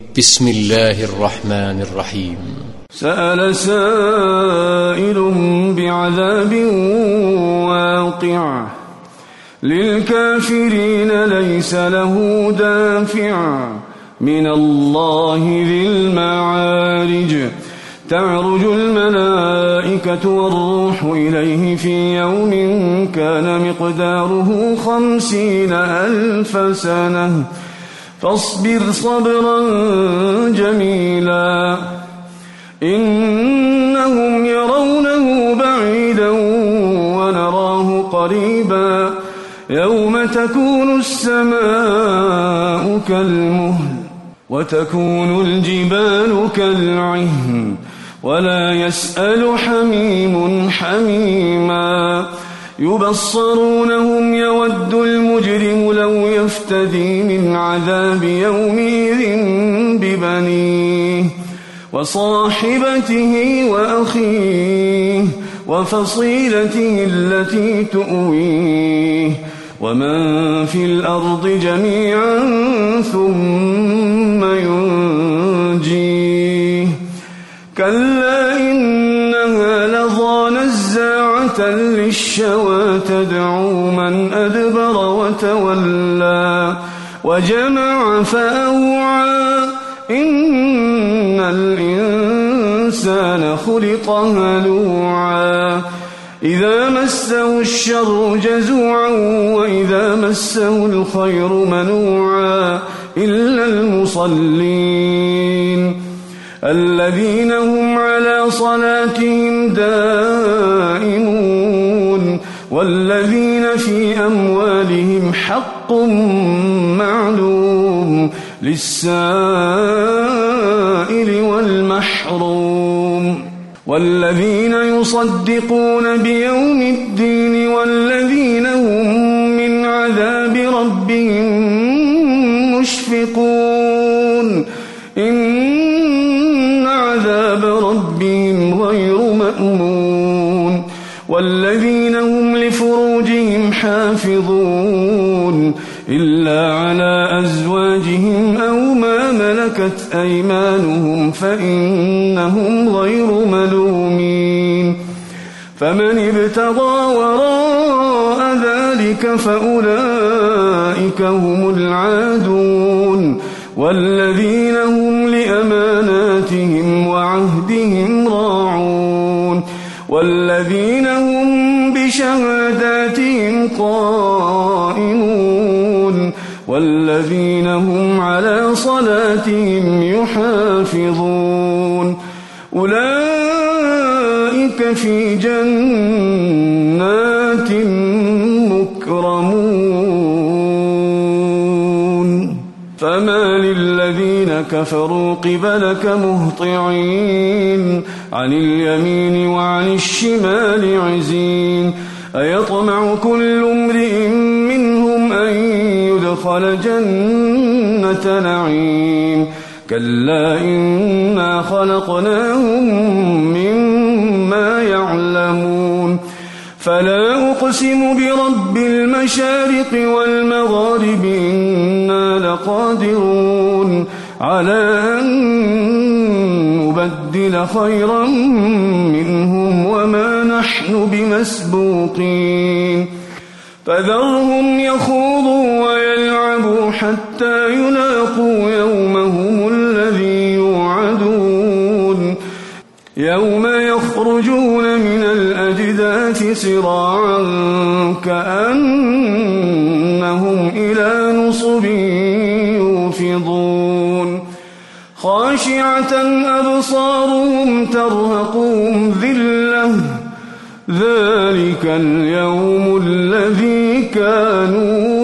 بسم الله الرحمن الرحيم. سأل سائل بعذاب واقع للكافرين ليس له دافع من الله ذي المعارج تعرج الملائكة والروح إليه في يوم كان مقداره 50,000 سنة فاصبر صبرا جميلا إنهم يرونه بعيدا ونراه قريبا يوم تكون السماء كالمهل وتكون الجبال كالعهن ولا يسأل حميم حميما يبصرونهم يود المجرم لو يفتدي من عذاب يومئذ ببنيه وصاحبته وأخيه وفصيلته التي تؤويه ومن في الأرض جميعا ثم ينجيه كلا إنها لظى نزاعة للشوى تدعو من أدبر وتولى وجمع فأوعى إن الإنسان خلق هلوعا إذا مسه الشر جزوعا وإذا مسه الخير منوعا إلا المصلين الذين هم على صلاتهم دائمون والذين في أموالهم حق معلوم للسائل والمحروم والذين يصدقون بيوم الدين والذين هم من عذاب ربهم مشفقون إن عذاب ربهم غير مأمون والذين هم لفروجهم حافظون إلا على أزواجهم أو ما ملكت أيمانهم فإنهم غير ملومين فمن ابتغى وراء ذلك فأولئك هم العادون والذين هم لأماناتهم وعهدهم راعون والذين هم بشهاداتهم قائمون والذين هم على صلاتهم يحافظون أولئك في جنات مكرمون فما للذين كفروا قبلك مهطعين عن اليمين وعن الشمال عزين أيطمع كل امرئ منهم أن يدخل جنة نعيم كلا إنا خلقناهم مما يعلمون فلا أقسم برب المشارق والمغارب إنا لقادرون على أن نبدل خيرا منهم وما نحن بمسبوقين فذرهم يخوضوا ويلعبوا حتى يلاقوا يومهم الذي يوعدون يوم يخرجون من الأجداث سراعا كأنهم إلى نصب يوفضون خاشعة أبصارهم ترهقهم ذلة ذلك اليوم الذي كانوا